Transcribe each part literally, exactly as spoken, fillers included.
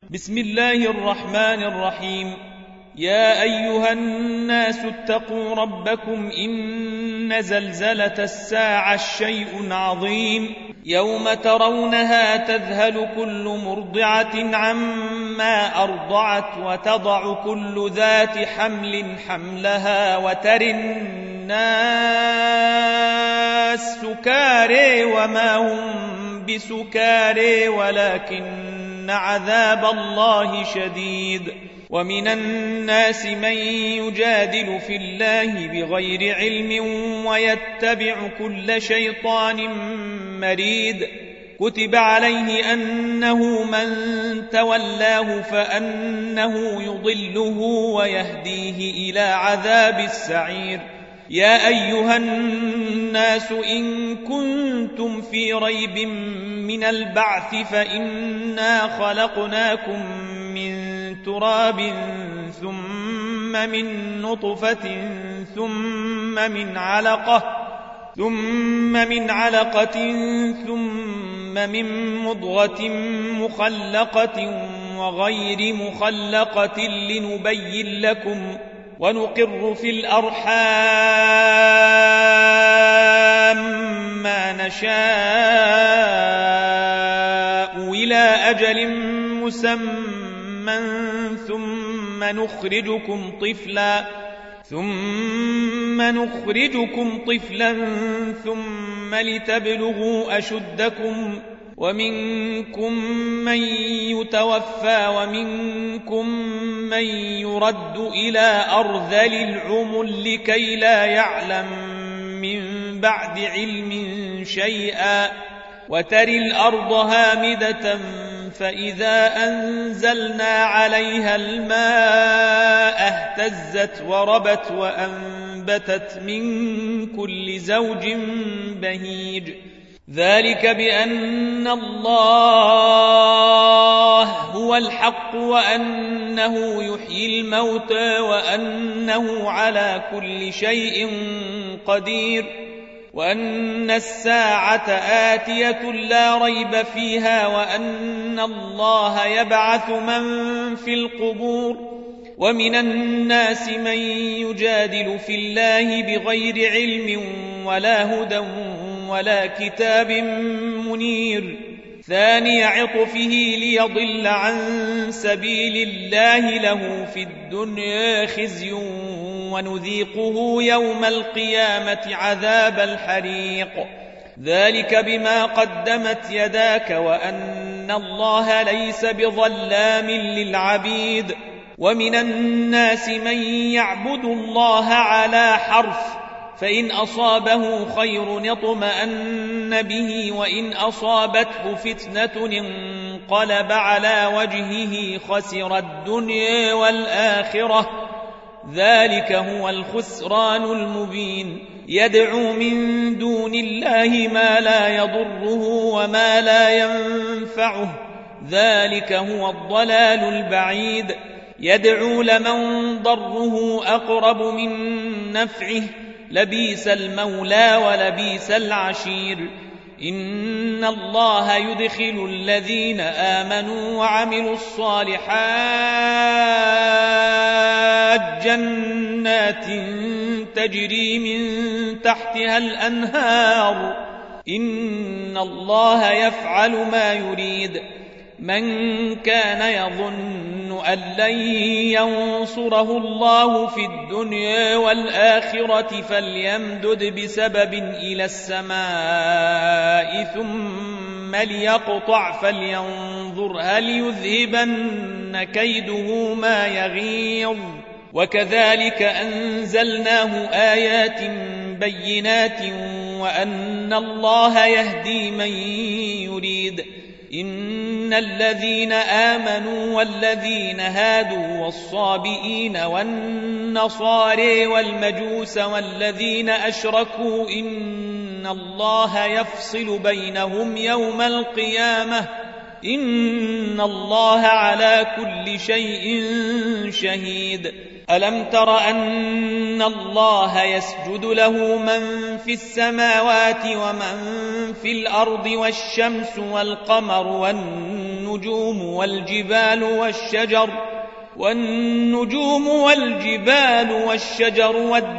بسم الله الرحمن الرحيم. يا أيها الناس اتقوا ربكم إن زلزلة الساعة شيء عظيم يوم ترونها تذهل كل مرضعة عما أرضعت وتضع كل ذات حمل حملها وترى الناس سكارى وما هم بسكارى ولكن عذاب الله شديد. ومن الناس من يجادل في الله بغير علم ويتبع كل شيطان مريد. كتب عليه أنه من تولاه فأنه يضله ويهديه إلى عذاب السعير. يا أيها الناس إن كنتم في ريب من البعث فإنا خلقناكم من تراب ثم من نطفة ثم من علقة ثم من علقة ثم من مضغة مخلقة وغير مخلقة لنبين لكم ونقر في الأرحام ما نشاء إلى أجل مسمى ثم نخرجكم طفلا ثم نخرجكم طفلا ثم لتبلغوا أشدكم ومنكم من يتوفى ومنكم من يرد إلى أرذل العمر لكي لا يعلم من بعد علم شيئا. وترى الأرض هامدة فإذا أنزلنا عليها الماء اهتزت وربت وأنبتت من كل زوج بهيج. ذلك بأن الله هو الحق وأنه يحيي الموتى وأنه على كل شيء قدير وأن الساعة آتية لا ريب فيها وأن الله يبعث من في القبور. ومن الناس من يجادل في الله بغير علم ولا هدى ولا كتاب منير. ثاني عطفه ليضل عن سبيل الله له في الدنيا خزي ونذيقه يوم القيامة عذاب الحريق. ذلك بما قدمت يداك وأن الله ليس بظلام للعبيد. ومن الناس من يعبد الله على حرف فإن أصابه خير اطمأن به وإن أصابته فتنة انقلب على وجهه خسر الدنيا والآخرة. ذلك هو الخسران المبين. يدعو من دون الله ما لا يضره وما لا ينفعه. ذلك هو الضلال البعيد. يدعو لمن ضره أقرب من نفعه لبيس المولى ولبيس العشير. إن الله يدخل الذين آمنوا وعملوا الصالحات جنات تجري من تحتها الأنهار. إن الله يفعل ما يريد. من كان يظن أن لن ينصره الله في الدنيا والآخرة فليمدد بسبب إلى السماء ثم ليقطع فلينظر هل يذهبن كيده ما يغيظ. وكذلك أنزلناه آيات بينات وأن الله يهدي من يريد. إن الذين آمنوا والذين هادوا والصابئين والنصارى والمجوس والذين أشركوا إن الله يفصل بينهم يوم القيامة. إن الله على كل شيء شهيد. ألم تر أن الله يسجد له من في السماوات ومن في الأرض والشمس والقمر والنجوم والنجوم والجبال والشجر والنجوم والجبال والشجر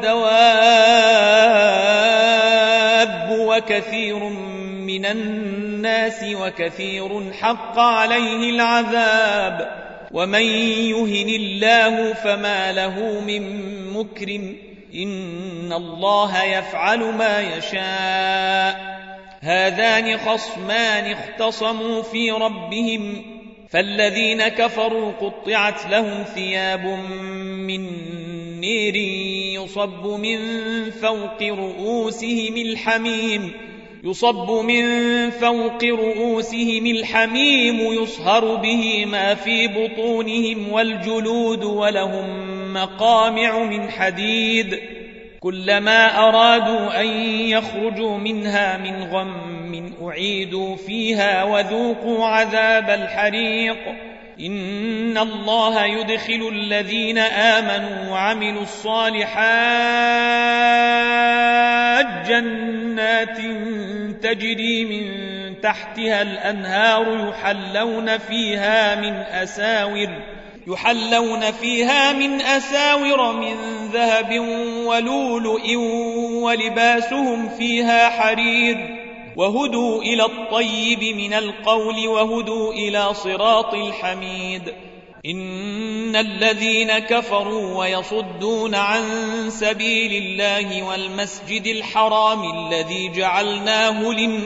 والدواب وكثير من الناس وكثير حق عليه العذاب ومن يهن الله فما له من مكرم إن الله يفعل ما يشاء هذان خصمان اختصموا في ربهم فالذين كفروا قطعت لهم ثياب من نير يصب من فوق رؤوسهم الحميم يصب من فوق رؤوسهم الحميم يصهر به ما في بطونهم والجلود ولهم مقامع من حديد كلما أرادوا أن يخرجوا منها من غم أعيدوا فيها وذوقوا عذاب الحريق إن الله يدخل الذين آمنوا وعملوا الصالحات جنات تجري من تحتها الأنهار يحلون فيها من أساور يحلون فيها من أساور من ذهب ولؤلؤ ولباسهم فيها حرير وهدوا إلى الطيب من القول وهدوا إلى صراط الحميد إن الذين كفروا ويصدون عن سبيل الله والمسجد الحرام الذي جعلناه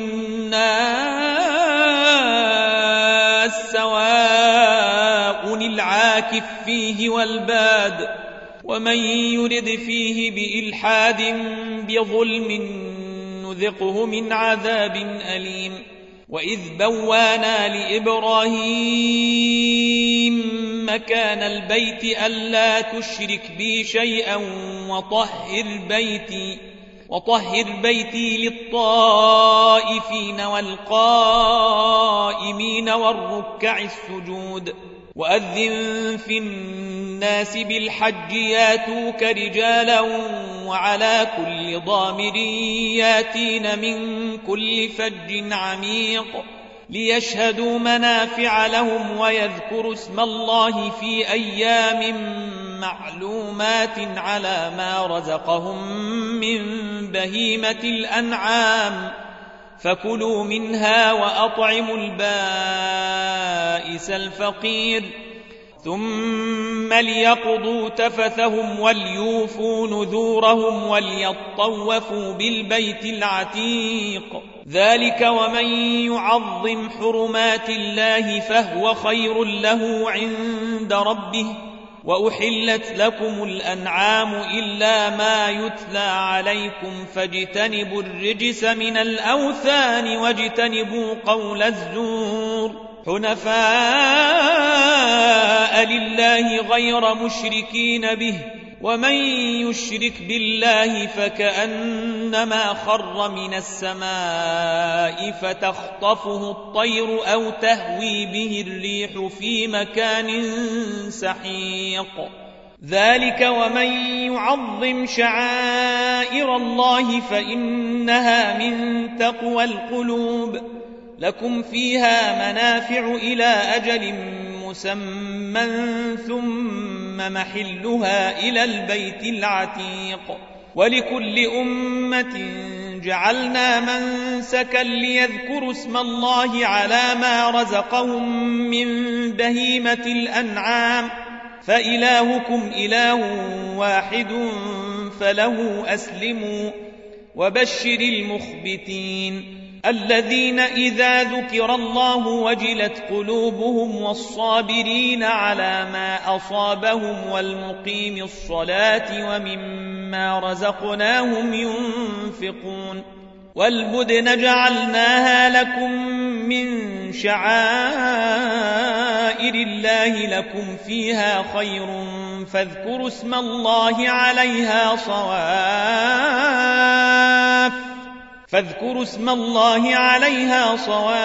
للناس سواء العاكف فيه والباد ومن يرد فيه بإلحاد بظلم نذقه من عذاب أليم وإذ بوانا لإبراهيم مكان البيت ألا تشرك بي شيئا وطهر بيتي وطهر بيتي للطائفين والقائمين والركع السجود وأذن في الناس بالحج ياتوك رجالا وعلى كل ضامر ياتين من كل فج عميق ليشهدوا منافع لهم ويذكروا اسم الله في أيام معلومات على ما رزقهم من بهيمة الأنعام فكلوا منها وأطعموا البائس الفقير ثم ليقضوا تفثهم وليوفوا نذورهم وليطوفوا بالبيت العتيق ذلك ومن يعظم حرمات الله فهو خير له عند ربه وأحلت لكم الأنعام إلا ما يتلى عليكم فاجتنبوا الرجس من الأوثان واجتنبوا قول الزور حنفاء لله غير مشركين به ومن يشرك بالله فكأنما خر من السماء فتخطفه الطير أو تهوي به الريح في مكان سحيق ذلك ومن يعظم شعائر الله فإنها من تقوى القلوب لكم فيها منافع إلى أجل مسمى ثم محلها إلى البيت العتيق ولكل أمة جعلنا منسكا ليذكروا اسم الله على ما رزقهم من بهيمة الأنعام فإلهكم إله واحد فله أسلموا وبشر المخبتين الذين إذا ذكر الله وجلت قلوبهم والصابرين على ما أصابهم والمقيم الصلاة ومما رزقناهم ينفقون والبدن جعلناها لكم من شعائر الله لكم فيها خير فاذكروا اسم الله عليها صواف فاذكروا اسم الله عليها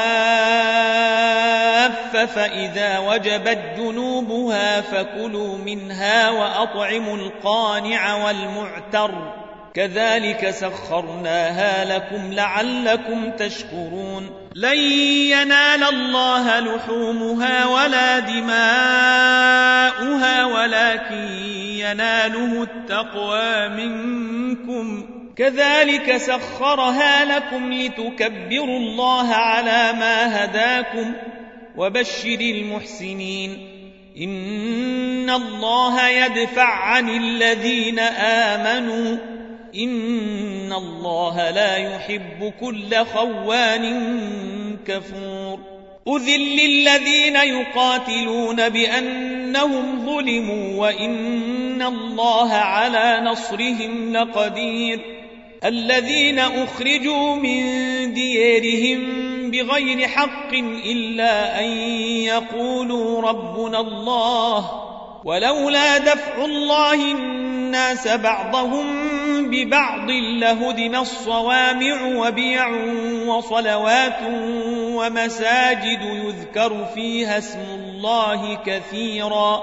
صواف فإذا وجبت جنوبها فكلوا منها وأطعموا القانع والمعتر كذلك سخرناها لكم لعلكم تشكرون لن ينال الله لحومها ولا دماؤها ولكن يناله التقوى منكم كذلك سخرها لكم لتكبروا الله على ما هداكم وبشر المحسنين إن الله يدفع عن الذين آمنوا إن الله لا يحب كل خوان كفور أذل للذين يقاتلون بأنهم ظلموا وإن الله على نصرهم لقدير الذين أخرجوا من ديارهم بغير حق إلا أن يقولوا ربنا الله ولولا دفع الله الناس بعضهم ببعض لهدم الصوامع وبيع وصلوات ومساجد يذكر فيها اسم الله كثيرا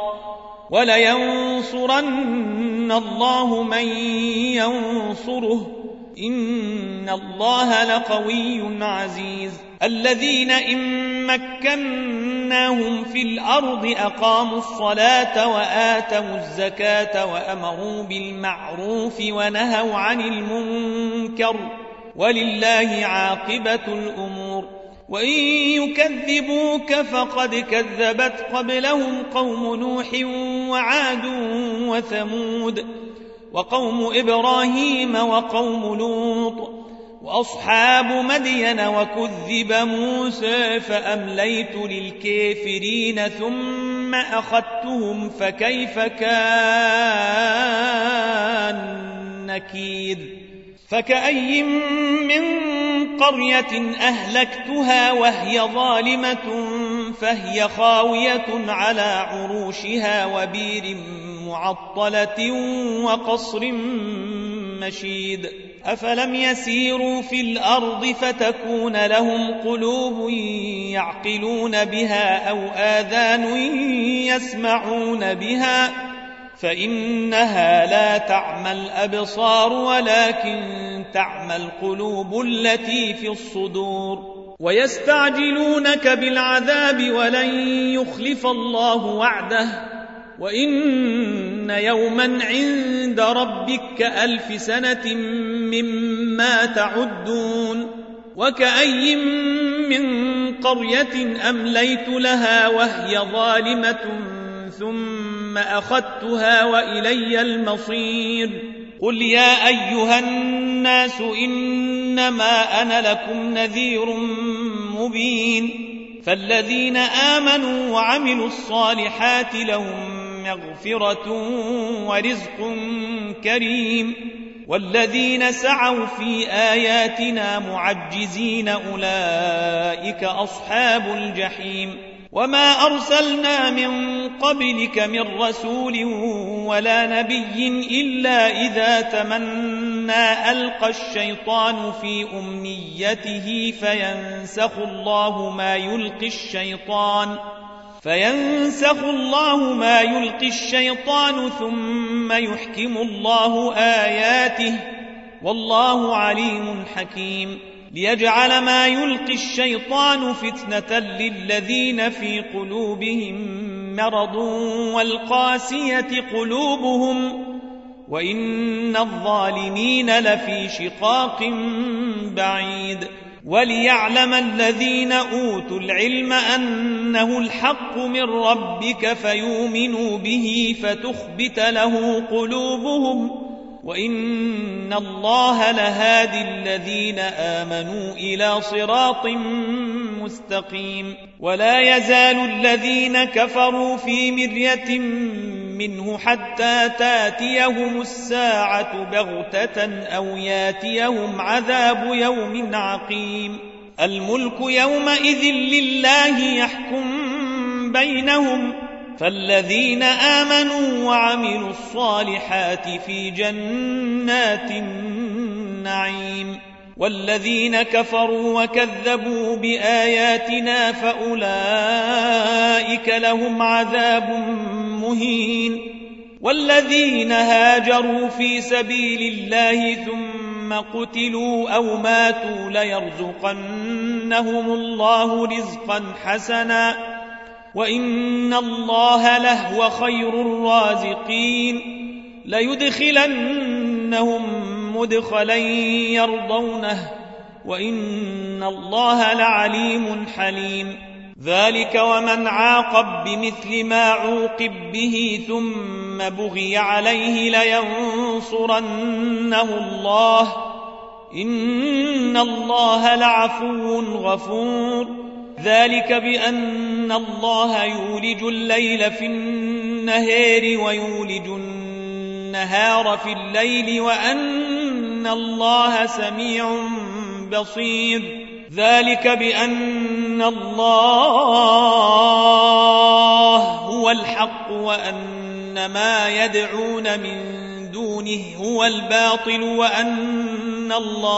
ولينصرن الله من ينصره إن الله لقوي عزيز الذين إن مكناهم في الأرض أقاموا الصلاة وآتوا الزكاة وأمروا بالمعروف ونهوا عن المنكر ولله عاقبة الأمور وإن يكذبوك فقد كذبت قبلهم قوم نوح وعاد وثمود وقوم إبراهيم وقوم لوط وأصحاب مدين وكذب موسى فأمليت للكافرين ثم أخذتهم فكيف كان نكير فكأي من قرية أهلكتها وهي ظالمة فهي خاوية على عروشها وبير معطلة وقصر مشيد أفلم يسيروا في الأرض فتكون لهم قلوب يعقلون بها أو آذان يسمعون بها فإنها لا تعمى الأبصار ولكن تعمى القلوب التي في الصدور ويستعجلونك بالعذاب ولن يخلف الله وعده وإن يوما عند ربك كألف سنة مما تعدون وكأي من قرية أمليت لها وهي ظالمة ثم أخذتها وإلي المصير قل يا أيها الناس إنما أنا لكم نذير مبين فالذين آمنوا وعملوا الصالحات لهم مغفرة ورزق كريم والذين سعوا في آياتنا معجزين أولئك أصحاب الجحيم وما أرسلنا من قبلك من رسول ولا نبي إلا إذا تمنى ألقى الشيطان في أمنيته فينسخ الله ما يلقي الشيطان فينسخ الله ما يلقي الشيطان ثم يحكم الله آياته والله عليم حكيم ليجعل ما يلقي الشيطان فتنة للذين في قلوبهم مرض والقاسية قلوبهم وإن الظالمين لفي شقاق بعيد وليعلم الذين أوتوا العلم أنه الحق من ربك فيؤمنوا به فتخبت له قلوبهم وإن الله لهادي الذين آمنوا إلى صراط مستقيم ولا يزال الذين كفروا في مرية منه حتى تاتيهم الساعة بغتة أو ياتيهم عذاب يوم عقيم الملك يومئذ لله يحكم بينهم فالذين آمنوا وعملوا الصالحات في جنات النعيم والذين كفروا وكذبوا بآياتنا فأولئك لهم عذاب مهين والذين هاجروا في سبيل الله ثم قتلوا أو ماتوا ليرزقن ليرزقنهم الله رزقا حسنا وإن الله لهو خير الرازقين ليدخلنهم مدخلا يرضونه وإن الله لعليم حليم ذلك ومن عاقب بمثل ما عوقب به ثم بغي عليه لينصرنه الله إن الله لعفو غفور ذلك بأن الله يولج الليل في النهار ويولج النهار في الليل وأن الله سميع بصير ذلك بأن الله هو الحق وأن ما يدعون من دونه هو الباطل وأن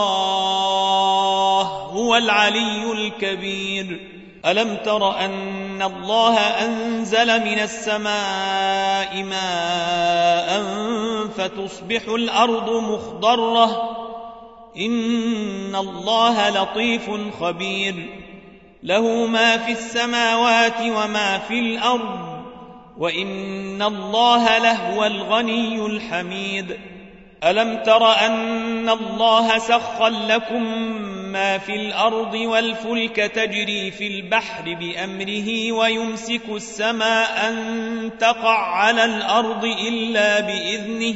الله هو العلي الكبير ألم تر أن الله أنزل من السماء ماء فتصبح الأرض مخضرة إن الله لطيف خبير له ما في السماوات وما في الأرض وإن الله لهو الغني الحميد ألم تر أن الله سخر لكم ما في الأرض والفلك تجري في البحر بأمره ويمسك السماء أن تقع على الأرض إلا بإذنه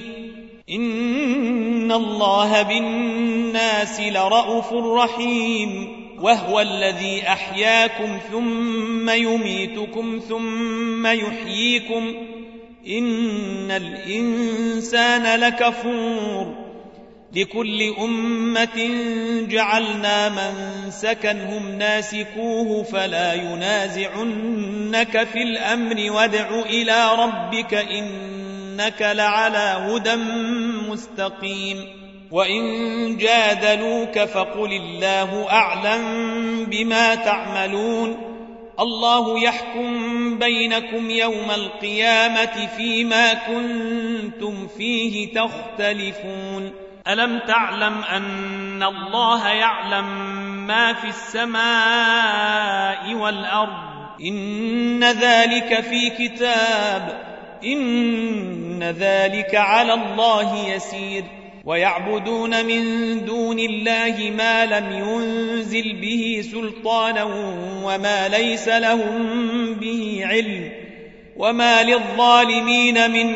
إن الله بالناس لرءوف رحيم وهو الذي أحياكم ثم يميتكم ثم يحييكم إن الإنسان لكفور لكل أمة جعلنا منسكا هم ناسكوه فلا ينازعنك في الأمر وادع إلى ربك إنك لعلى هدى مستقيم وإن جادلوك فقل الله أعلم بما تعملون الله يحكم بينكم يوم القيامة فيما كنتم فيه تختلفون ألم تعلم أن الله يعلم ما في السماء والأرض إن ذلك في كتاب إن ذلك على الله يسير ويعبدون من دون الله ما لم ينزل به سلطانا وما ليس لهم به علم وما للظالمين من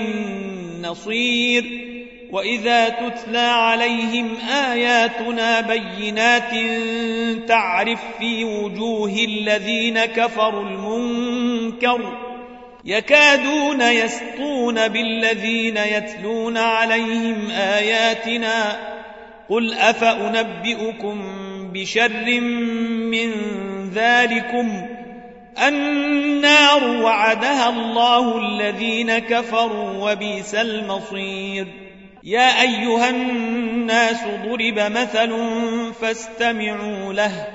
نصير وإذا تتلى عليهم آياتنا بينات تعرف في وجوه الذين كفروا المنكر يكادون يسطون بالذين يتلون عليهم آياتنا قل أفأنبئكم بشر من ذلكم النار وعدها الله الذين كفروا وبئس المصير يا أيها الناس ضرب مثل فاستمعوا له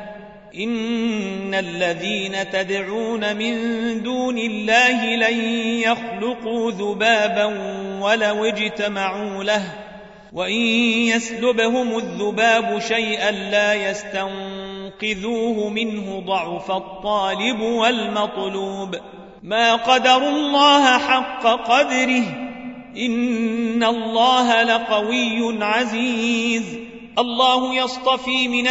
إن الذين تدعون من دون الله لن يخلقوا ذبابا ولو اجتمعوا له وإن يسلبهم الذباب شيئا لا يستنقذوه منه ضعف الطالب والمطلوب ما قدروا الله حق قدره إن الله لقوي عزيز الله يصطفي من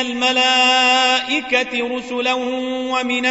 الملائكة رسلا ومن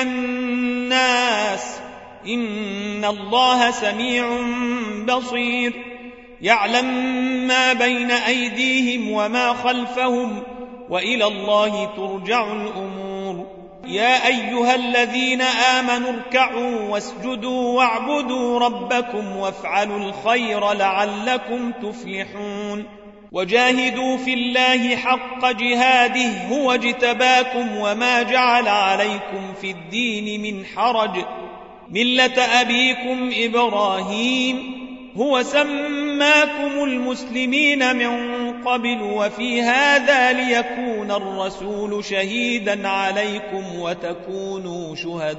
الناس إن الله سميع بصير يعلم ما بين أيديهم وما خلفهم وإلى الله ترجع الأمور يا أيها الذين آمنوا اركعوا واسجدوا واعبدوا ربكم وافعلوا الخير لعلكم تفلحون وجاهدوا في الله حق جهاده هو اجتباكم وما جعل عليكم في الدين من حرج ملة أبيكم إبراهيم هو سماكم المسلمين من قبل وفي هذا ليكون الرسول شهيدا عليكم وتكونوا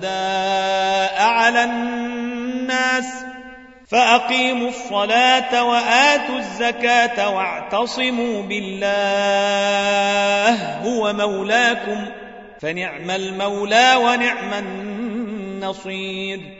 شهداء على الناس فأقيموا الصلاة وآتوا الزكاة واعتصموا بالله هو مولاكم فنعم المولى ونعم النصير.